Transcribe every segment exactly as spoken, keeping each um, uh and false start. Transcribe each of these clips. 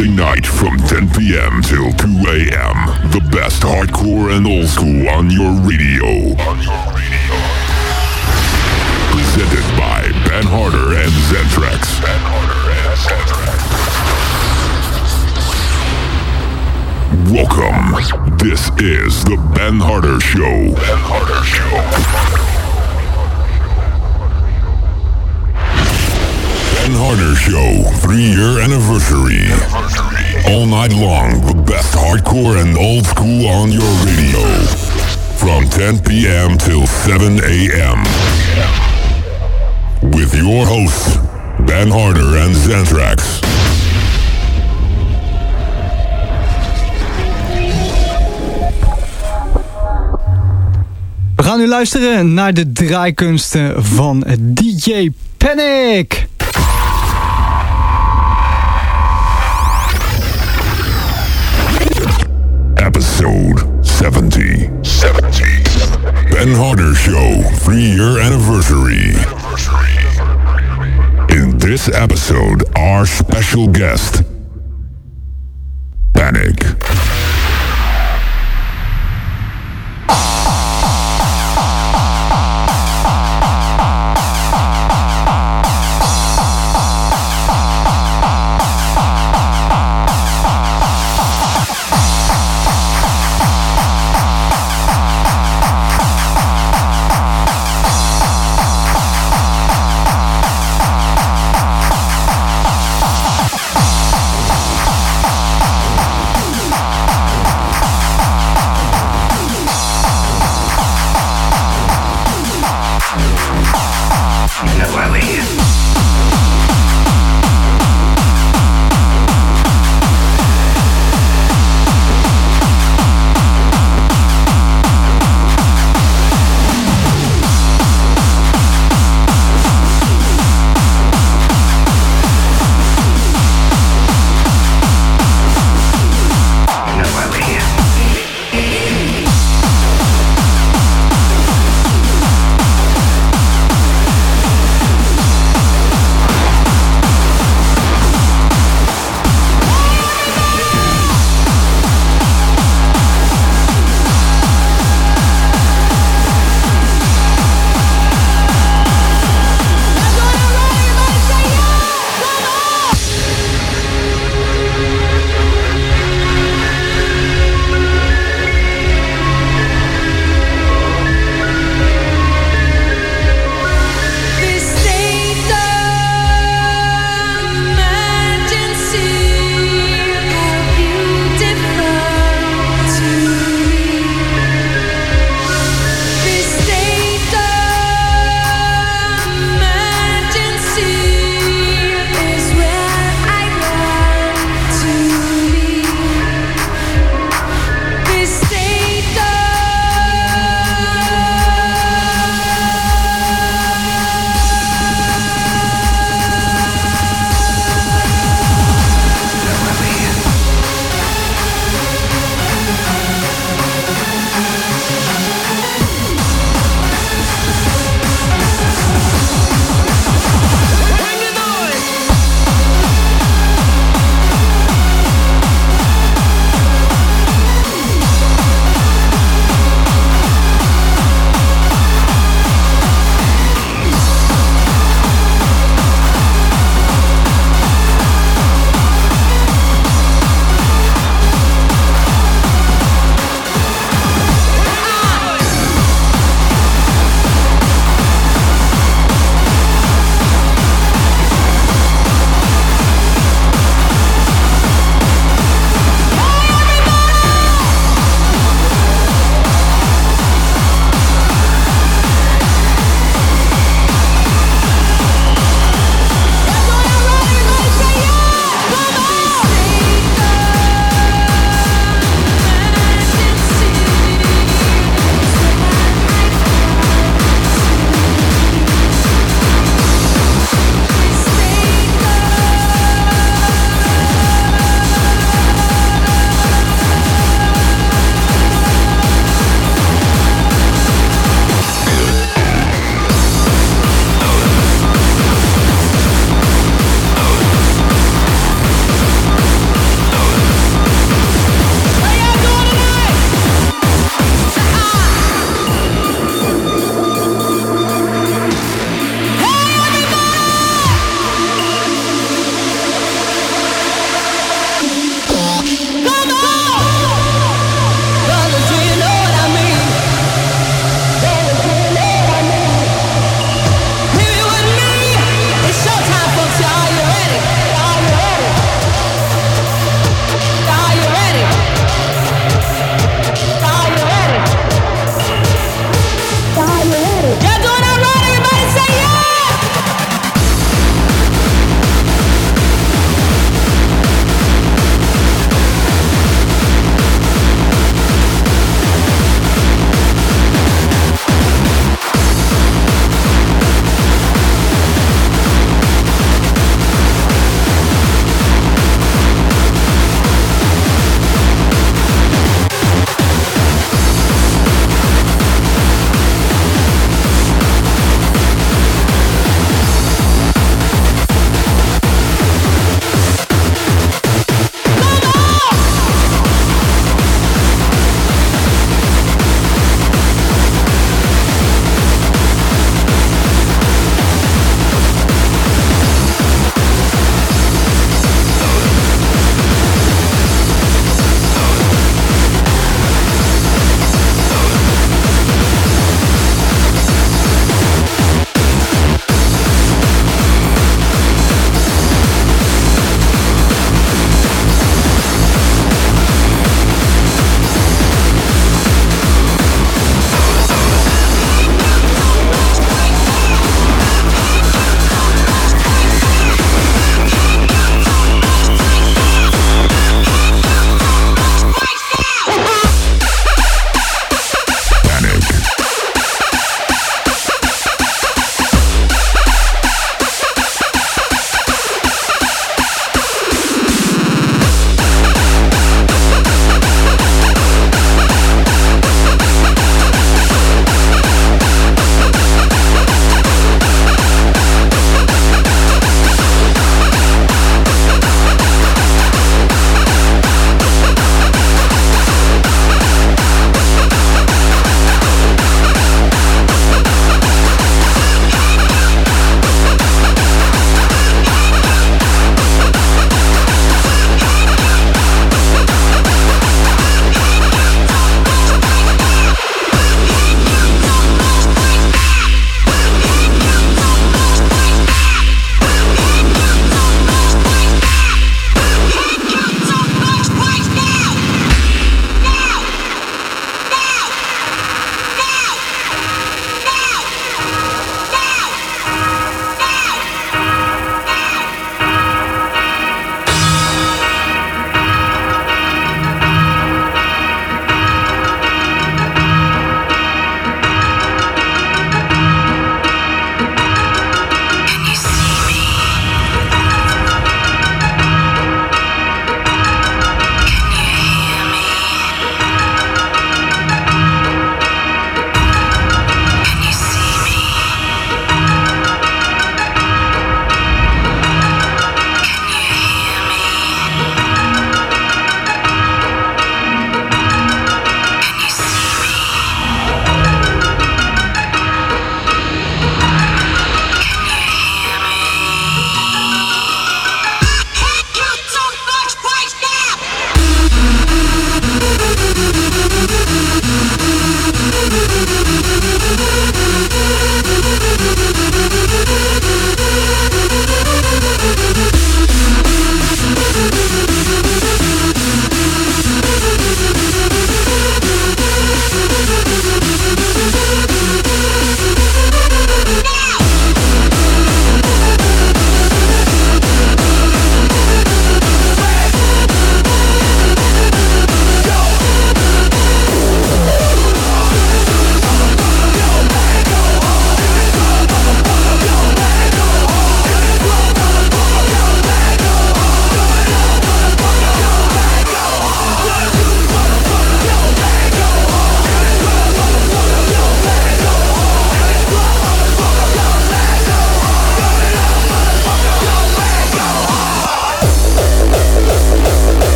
Saturday night from ten p.m. till two a.m. The best hardcore and old school on your radio. On your radio. Presented by Ben Harder and Zentrax. Ben Harder and Zentrax. Welcome. This is the Ben Harder Show. Ben Harder Show. Ben Harder Show, three-year anniversary. All night long, the best hardcore and old school on your radio. From ten p.m. till seven a.m. With your hosts, Ben Harder and Zentrax. We gaan nu luisteren naar de draaikunsten van D J Panic. Episode seventy. seventy. Ben Harder Show, three-year anniversary. In this episode, our special guest, Panic.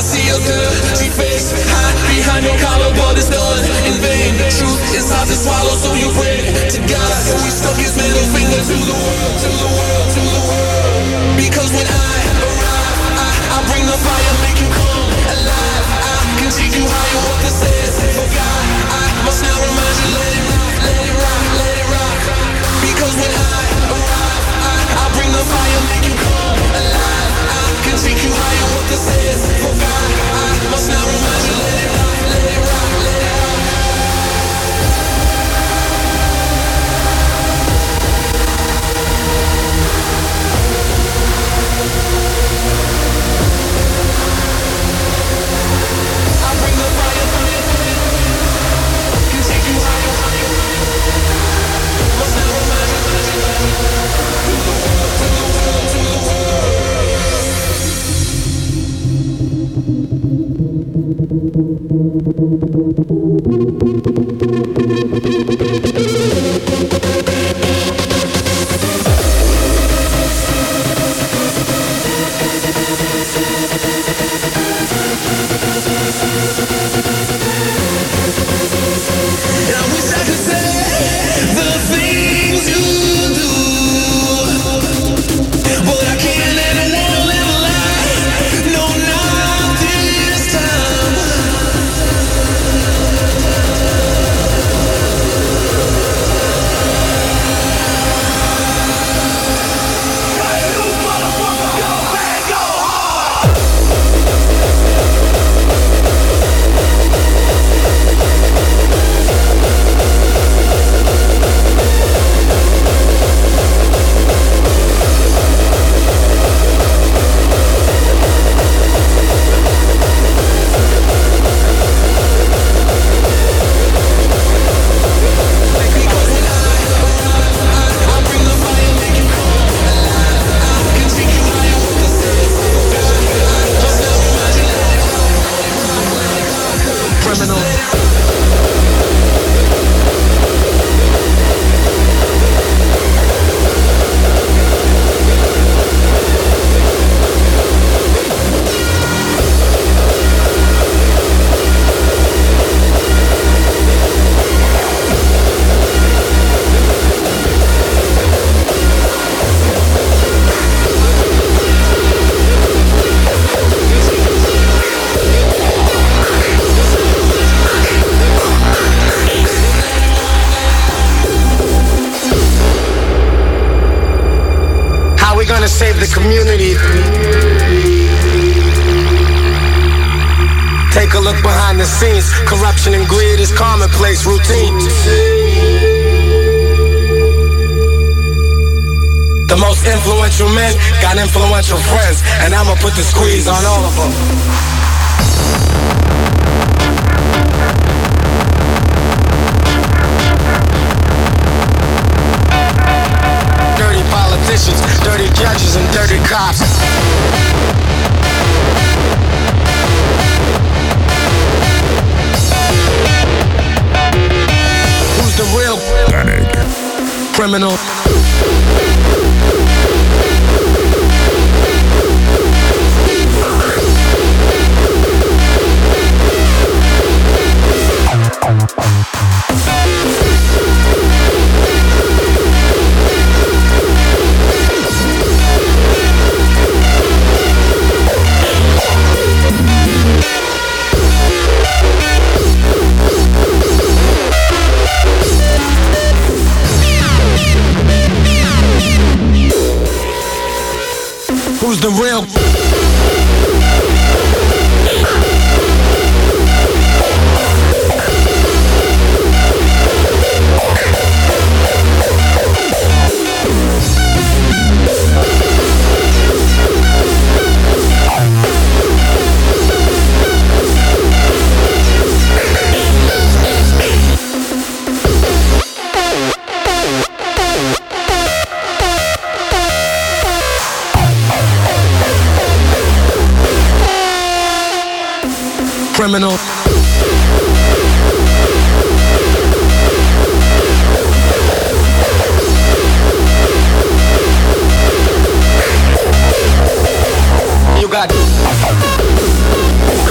see a dirty face, hide behind your collar, but it's done in vain. Truth is hard to swallow, so you pray to God. So he stuck his middle finger to the world, to the world, to the world. Because when I arrive, I, I bring the fire, make you come alive. I can teach you how you walk the stairs for God. I must now remind you, let it rock, let it rock, let it rock. Because when I arrive, I, I bring the fire, make you come alive. I can teach you how you walk the stairs for God. I must now remind you, let it rock, let it rock, let it rock. I bring the fire, fire, fire. Can take you higher, higher. Must now remind you, remind you, to the world, to the world, to the world. And I wish I could say the things you do, but I can't and I won't live a lie. No, not this time. Save the community. Take a look behind the scenes. Corruption and greed is commonplace routine. The most influential men got influential friends, and I'ma put the squeeze on all of them. Politicians, dirty judges, and dirty cops. Who's the real Panic criminal? Who's the real? Criminal. You got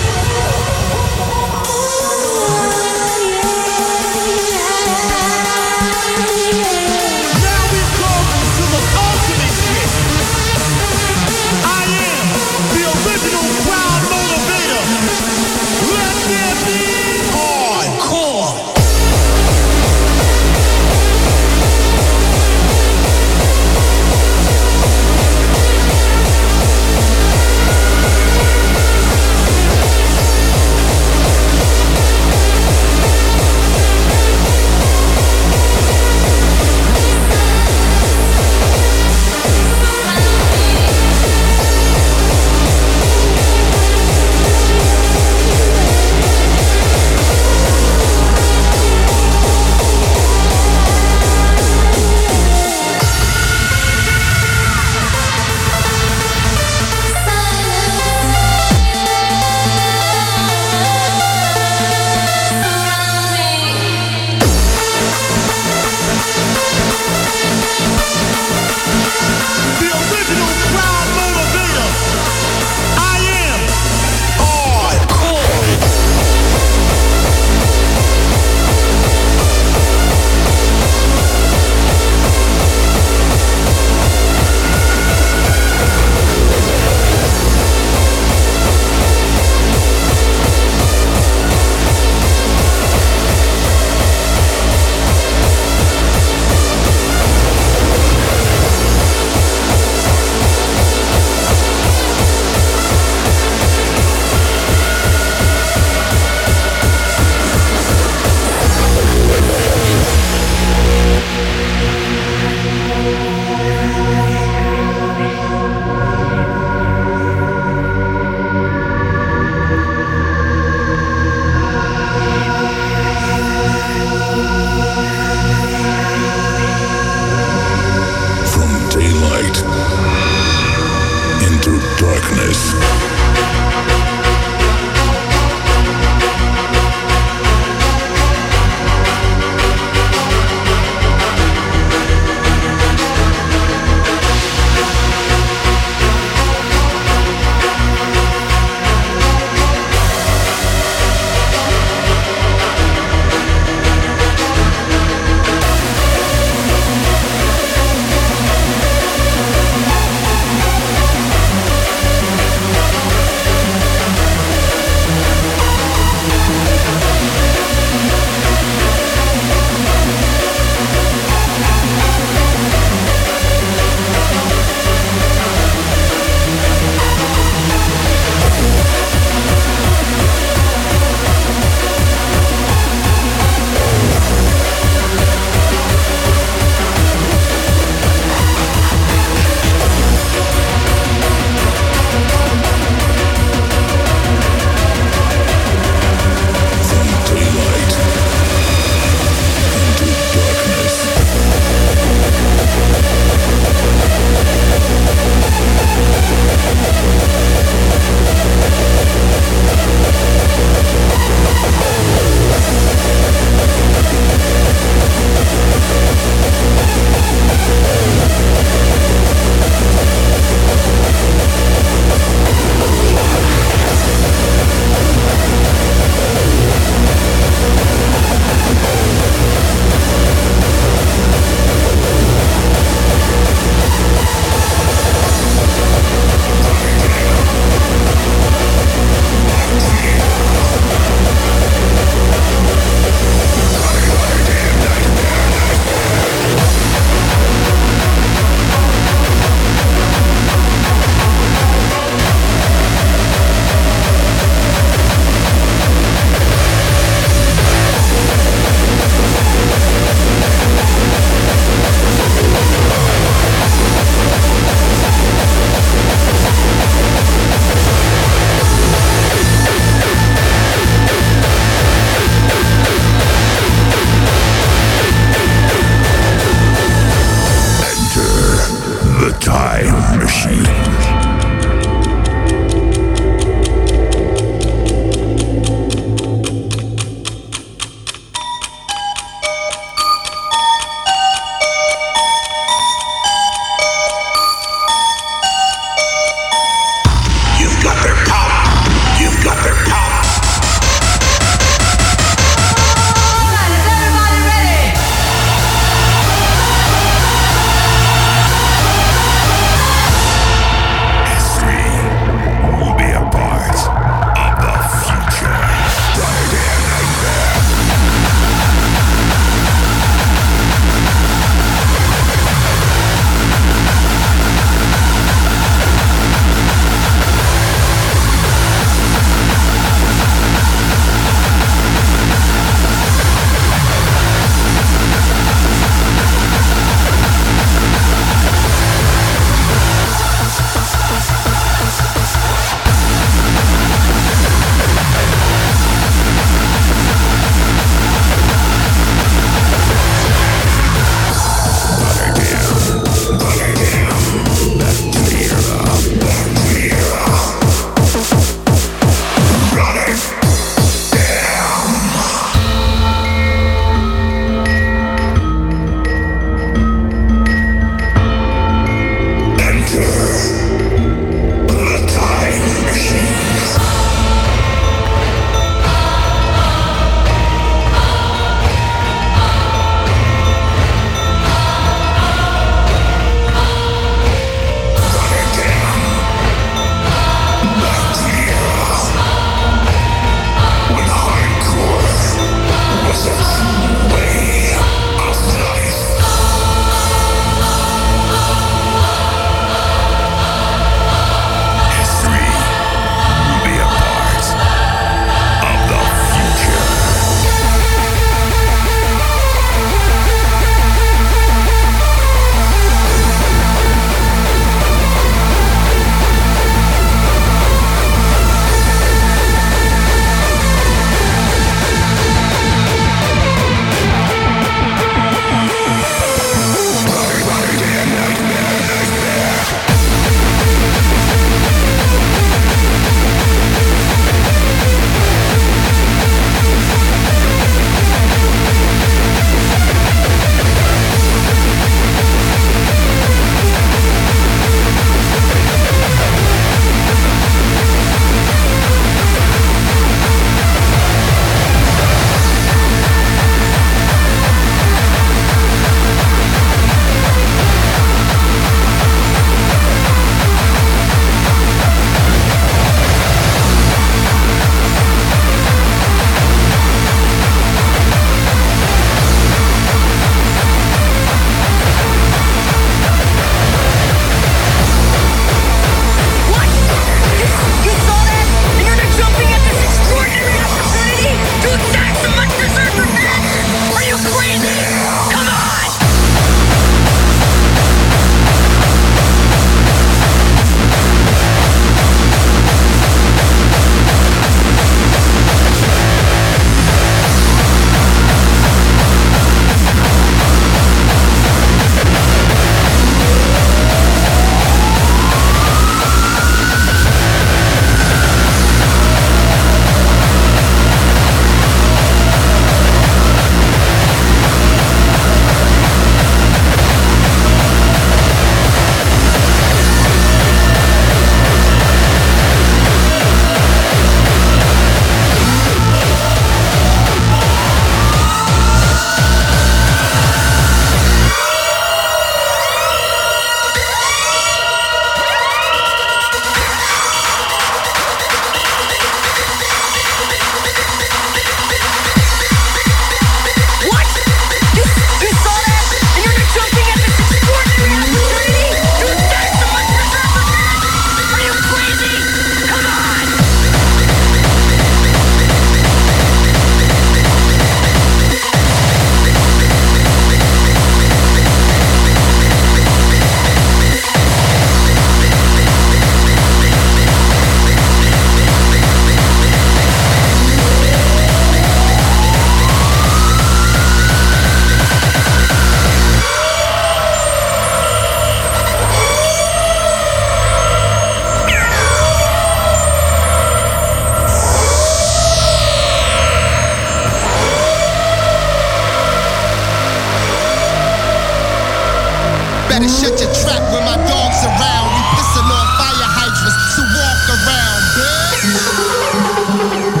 Better shut your trap when my dog's around. We pissing on fire hydrants, so walk around, bitch.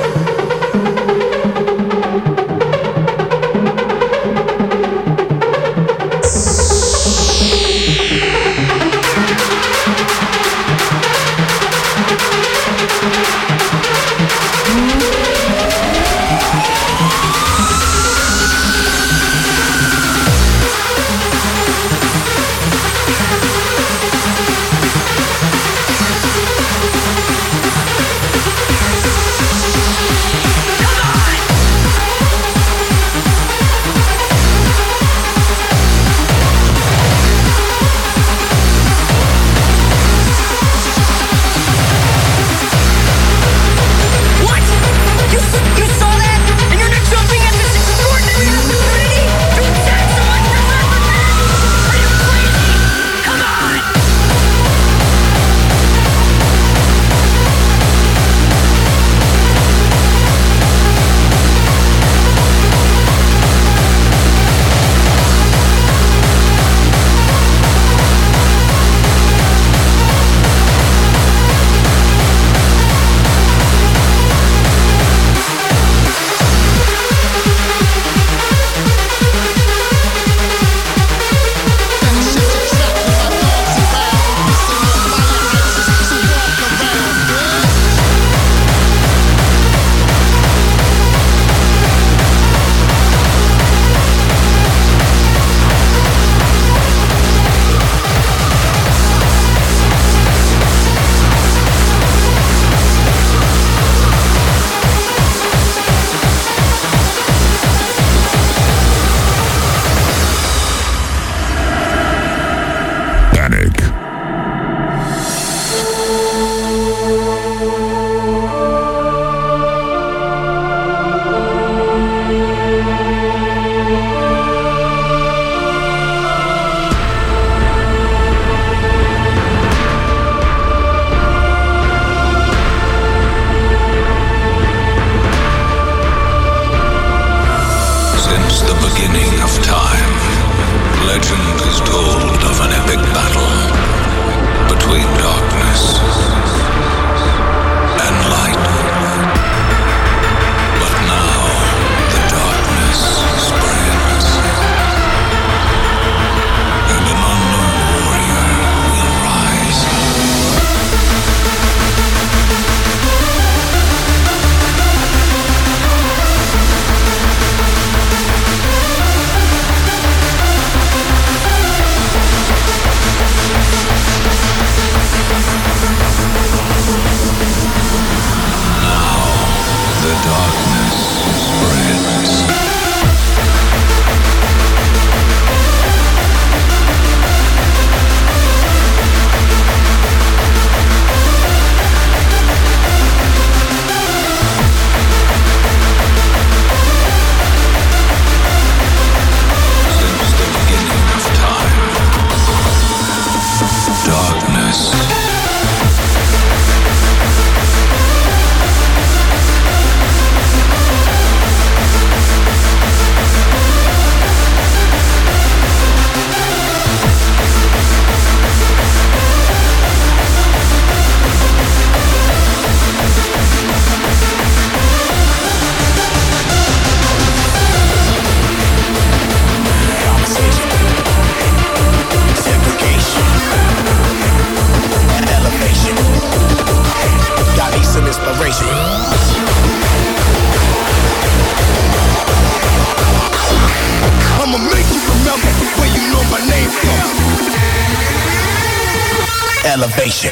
Elevation.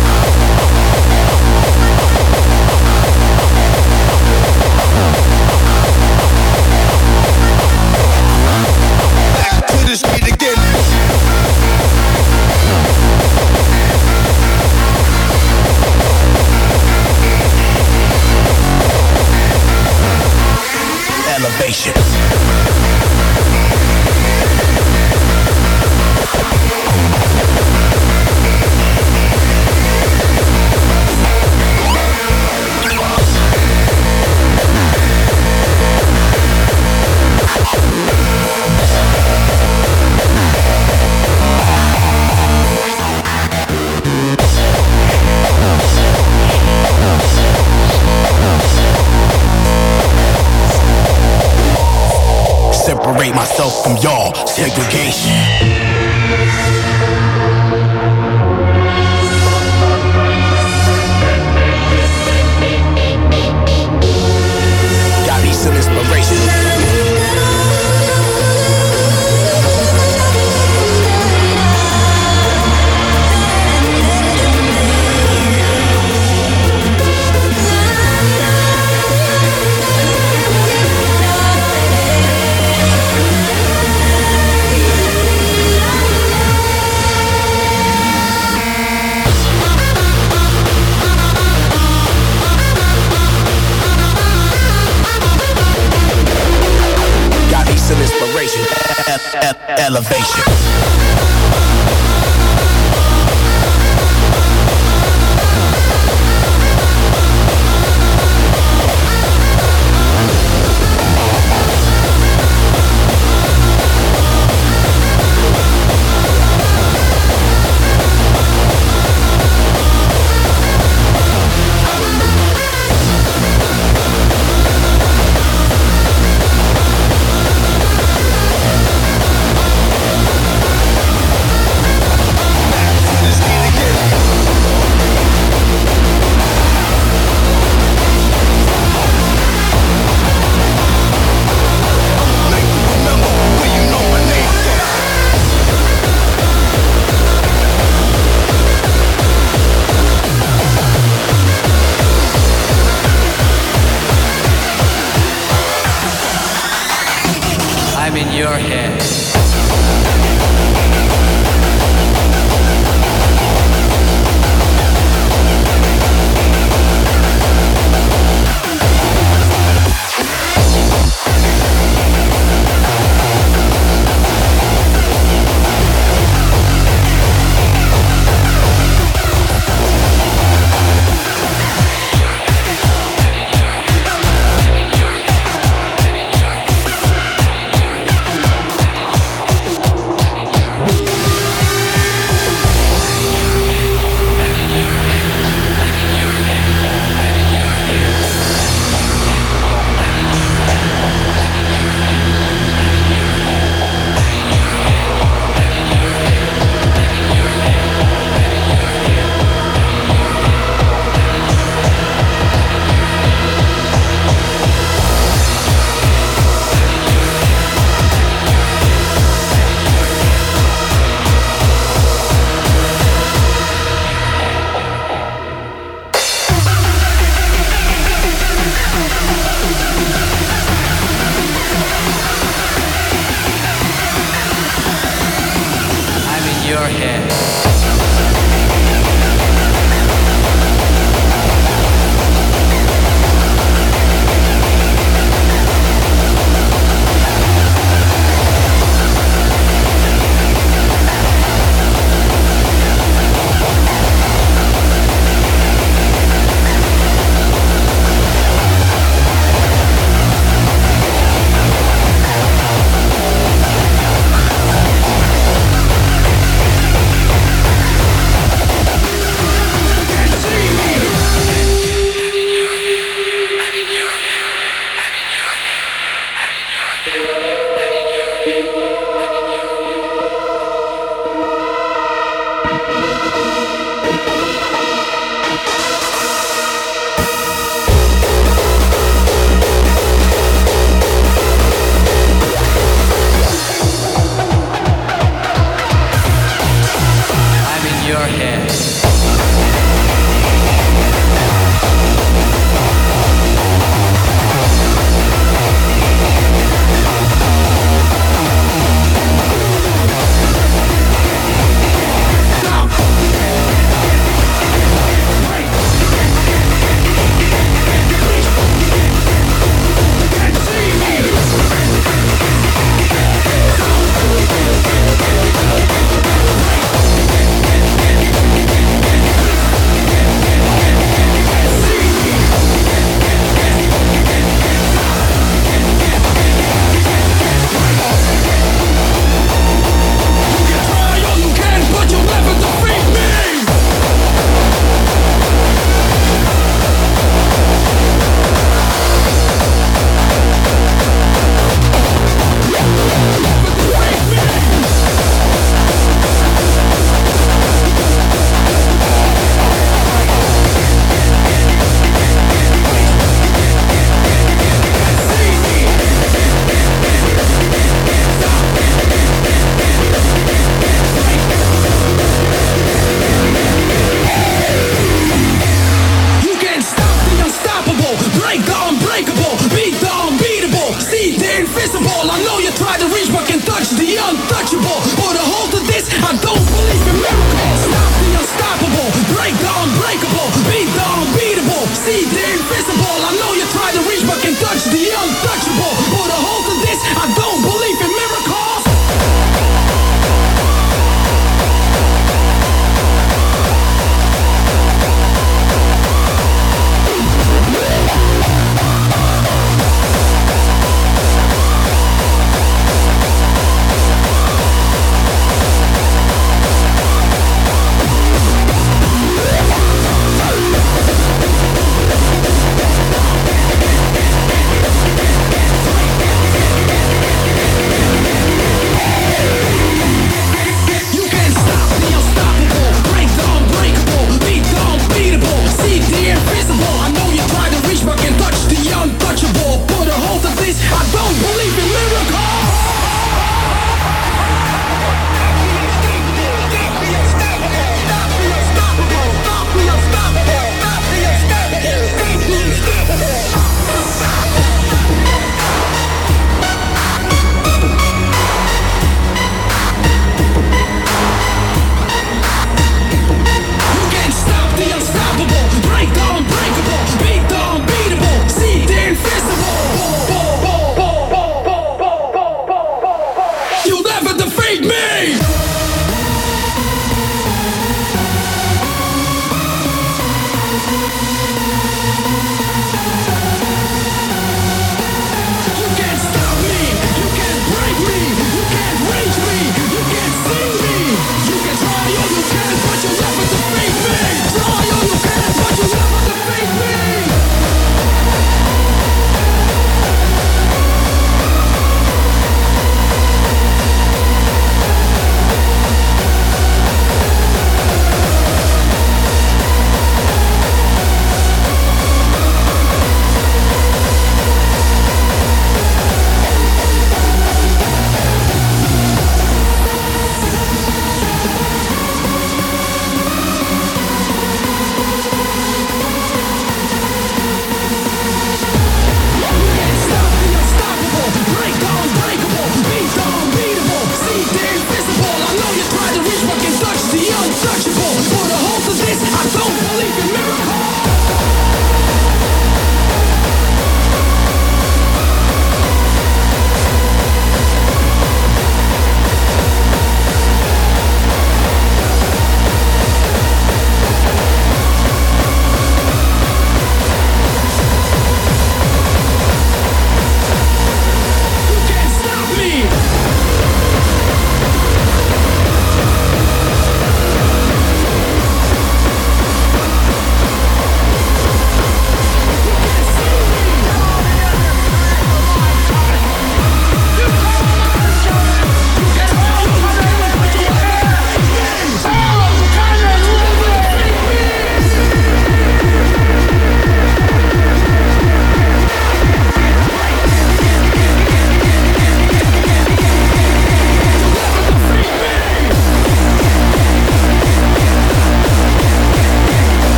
Back to the street again. Elevation. separate myself from y'all. Segregation. Got me some inspiration. Some inspiration, e- e- elevation.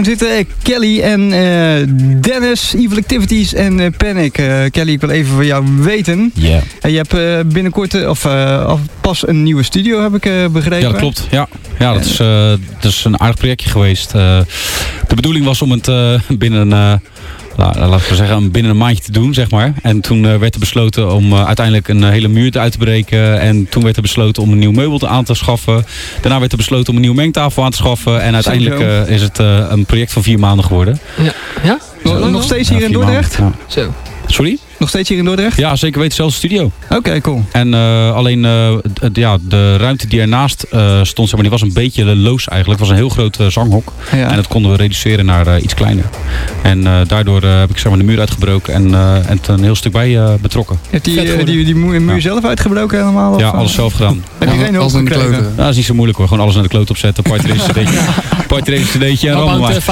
zitten Kelly en uh, Dennis, Evil Activities en uh, Panic. Uh, Kelly, ik wil even van jou weten. Ja. Yeah. Uh, je hebt uh, binnenkort, uh, of uh, pas een nieuwe studio, heb ik uh, begrepen. Ja, dat klopt. Ja, ja dat, is, uh, dat is een aardig projectje geweest. Uh, de bedoeling was om het uh, binnen een... Uh, laten we zeggen, binnen een maandje te doen, zeg maar. En toen uh, werd er besloten om uh, uiteindelijk een uh, hele muur uit te breken. En toen werd er besloten om een nieuw meubel aan te schaffen. Daarna werd er besloten om een nieuwe mengtafel aan te schaffen. En uiteindelijk uh, is het uh, een project van vier maanden geworden. Ja? ja? Nog, nog steeds hier ja, in Dordrecht? Ja. Zo. Sorry? Nog steeds hier in Dordrecht? Ja, zeker weten. Zelfs studio. Oké, okay, cool. En uh, alleen uh, d- ja, de ruimte die ernaast uh, stond, zeg maar, die was een beetje loos eigenlijk. Het was een heel groot uh, zanghok. Ja. En dat konden we reduceren naar uh, iets kleiner. En uh, daardoor uh, heb ik zeg maar, de muur uitgebroken en, uh, en het een heel stuk bij uh, betrokken. Heb die, uh, die, die muur ja. zelf uitgebroken helemaal? Of? Ja, alles zelf gedaan. Heb je geen alles in de kloten? Ja, dat is niet zo moeilijk hoor. Gewoon alles naar de kloot opzetten. Party-race cd'tje. Party-race cd'tje en allemaal maar.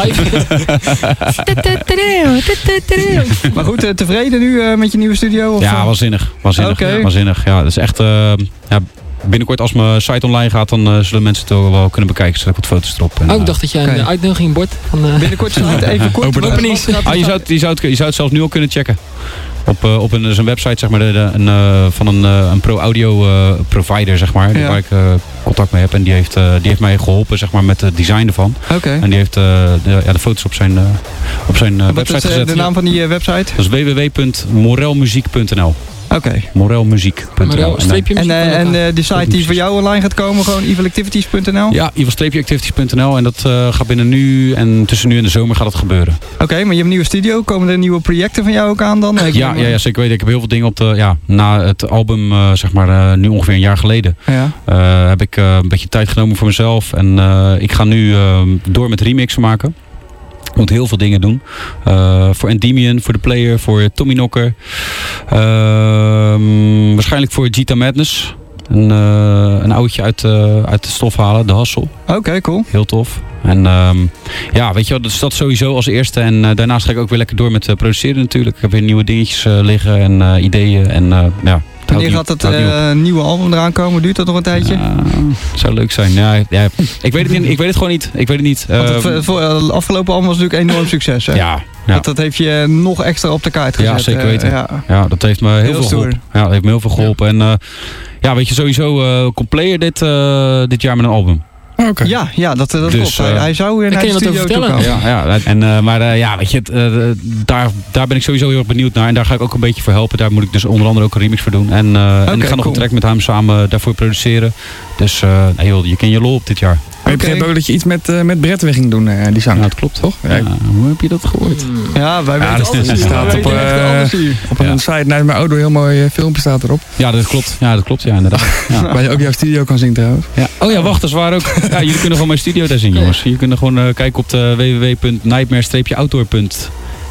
Maar goed, uh, tevreden nu uh, met je nieuwe studio? Of ja, waanzinnig. Waanzinnig. Okay. waanzinnig. Ja, dat is echt... Uh, ja, binnenkort als mijn site online gaat, dan uh, zullen mensen het wel kunnen bekijken. Zet ik wat foto's erop. En, oh, ik dacht dat jij een okay. uitnodiging van... Uh... Binnenkort site even kort. Openings. Ah, je, zou het, je, zou het, je zou het zelfs nu al kunnen checken. Op, uh, op een, zijn website zeg maar, de, de, een, uh, van een, uh, een pro-audio uh, provider, zeg maar, ja. waar ik uh, contact mee heb. En die heeft, uh, die heeft mij geholpen zeg maar, met het design ervan. Okay. En die heeft uh, de, ja, de foto's op zijn, uh, op zijn uh, website is, uh, gezet. de naam van die uh, website? Dat is w w w punt morelmuziek punt n l. Oké. Okay. morelmuziek punt n l. En, uh, en uh, de site die voor jou online gaat komen, gewoon evil activities punt n l? Ja, evil activities punt n l. En dat uh, gaat binnen nu en tussen nu en de zomer gaat het gebeuren. Oké, okay, maar je hebt een nieuwe studio. Komen er nieuwe projecten van jou ook aan dan? Ik ja, ja, ja, zeker weten. Ik heb heel veel dingen op de... Ja, na het album, uh, zeg maar, uh, nu ongeveer een jaar geleden, ja. uh, heb ik uh, een beetje tijd genomen voor mezelf. En uh, ik ga nu uh, door met remixen maken. Ik moet heel veel dingen doen. Uh, voor Endymion, voor The Player, voor Tommy Knocker. Uh, waarschijnlijk voor Gita Madness. Een, uh, een oudje uit, uh, uit de stof halen, de Hassel. Oké, okay, cool. Heel tof. En um, ja, weet je wel, dus dat sowieso als eerste. En uh, daarnaast ga ik ook weer lekker door met uh, produceren natuurlijk. Ik heb weer nieuwe dingetjes uh, liggen en uh, ideeën. En uh, ja... Wanneer gaat het uh, nieuwe album eraan komen? Duurt dat nog een tijdje? Ja, zou leuk zijn. Ja, ja, ik, weet het niet, ik weet het gewoon niet. Ik weet het niet. Want het, uh, voor, uh, afgelopen album was natuurlijk enorm succes. Hè? Ja, ja. Dat, dat heeft je nog extra op de kaart gezet. Ja, zeker weten. Uh, ja. ja, dat heeft me heel, heel veel geholpen. Ja, dat heeft me heel veel geholpen. Ja. En uh, ja, weet je, sowieso uh, komt Player dit, uh, dit jaar met een album. Oh, okay. Ja, ja, dat, dat dus, klopt. Uh, hij zou weer naar de studio toe komen. Ja, ja, en, uh, maar uh, ja, weet je, uh, daar, daar ben ik sowieso heel erg benieuwd naar. En daar ga ik ook een beetje voor helpen. Daar moet ik dus onder andere ook een remix voor doen. En, uh, okay, en ik ga nog cool. een track met hem samen daarvoor produceren. Dus uh, nee, joh, je ken je lol op dit jaar. Maar je begreep okay. ook dat je iets met, uh, met Brett weer ging doen, uh, die zang. Ja, dat klopt toch? Ja, ja, hoe heb je dat gehoord? Ja, wij weten ja, alles. Het staat op, uh, op een ja. site naar mijn auto, heel mooi filmpje staat erop. Ja, dat klopt. Ja, dat klopt. Ja, inderdaad. Ja. Waar je ook jouw studio kan zien trouwens. Ja. Oh ja, wacht, dat is waar ook. Ja, jullie kunnen gewoon mijn studio daar zien, jongens. Je kunt gewoon uh, kijken op de w w w punt nightmare outdoor punt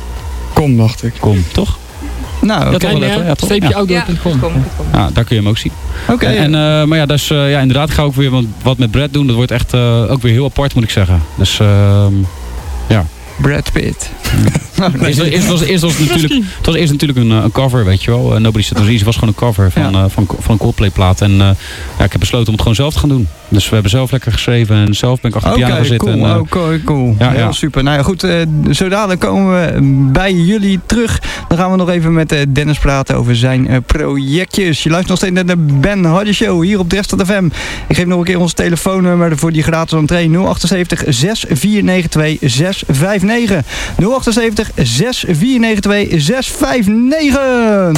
com, dacht ik. Com, toch? Nou, oké. Okay. Ja, ja, streepje outdoor punt com. Ja. Ja, daar kun je hem ook zien. Oké. Okay, en, ja. uh, maar ja, dus, uh, ja, inderdaad ga ik ook weer wat, wat met Brad doen. Dat wordt echt uh, ook weer heel apart, moet ik zeggen. Dus, uh, ja. Brad Pitt. Eerst, eerst, was, eerst was het natuurlijk, het was eerst natuurlijk een, een cover, weet je wel. Uh, Nobody Said It Was Easy was gewoon een cover van, ja. uh, van, van een Coldplay plaat. En uh, ja, ik heb besloten om het gewoon zelf te gaan doen. Dus we hebben zelf lekker geschreven en zelf ben ik achter de okay, piano zitten. Cool, en, uh, oh, cool, cool. Ja, heel ja. super. Nou ja, goed, uh, zo dadelijk komen we bij jullie terug. Dan gaan we nog even met uh, Dennis praten over zijn uh, projectjes. Je luistert nog steeds naar de Ben Hardy Show hier op Dresden F M. Ik geef nog een keer ons telefoonnummer voor die gratis entree. nul acht zeven zes vier negen twee zes vijf negen. nul acht zeven zes vier negen twee zes vijf negen.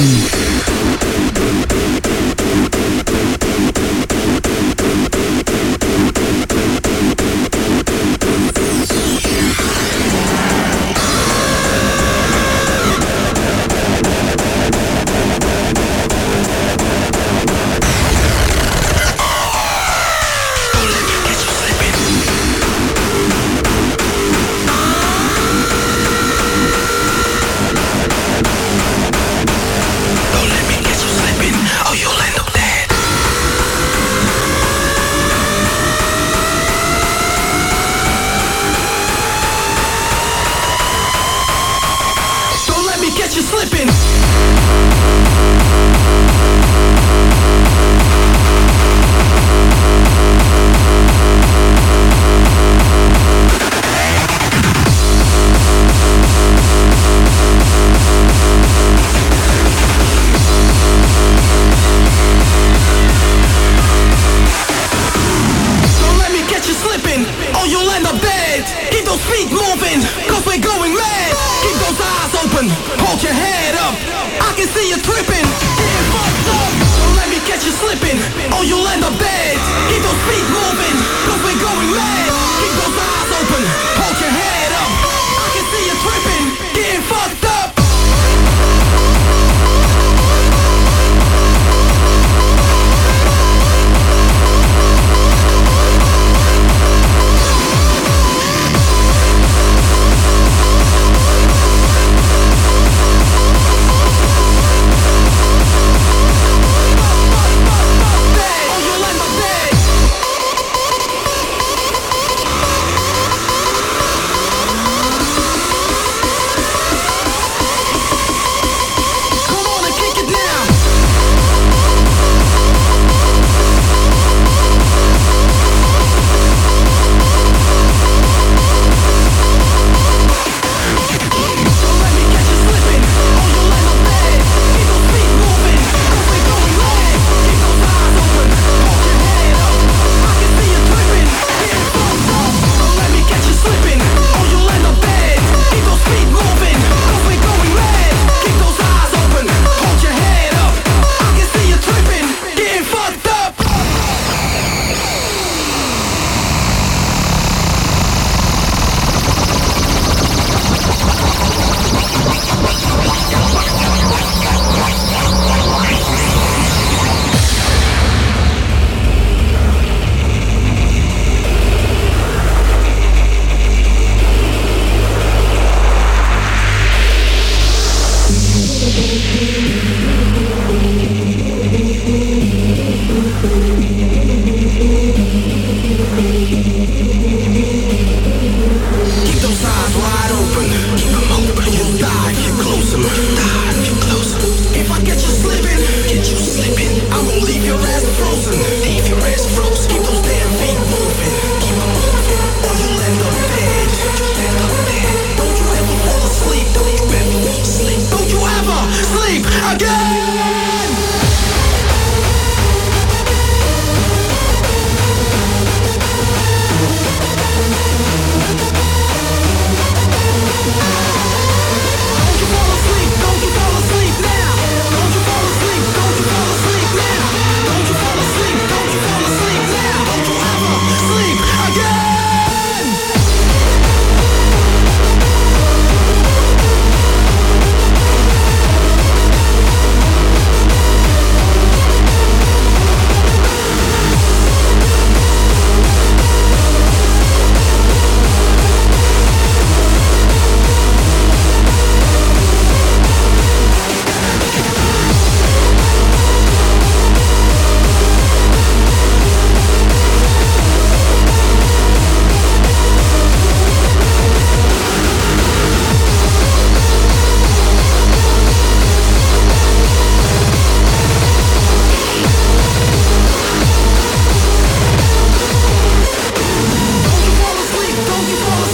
you tripping, getting fucked up. Don't let me catch you slipping, or you'll end up dead. Keep those feet moving, cause we're going mad. Keep those eyes open, hold your head up. I can see you tripping, getting fucked up.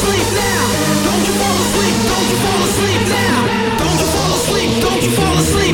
Don't you fall asleep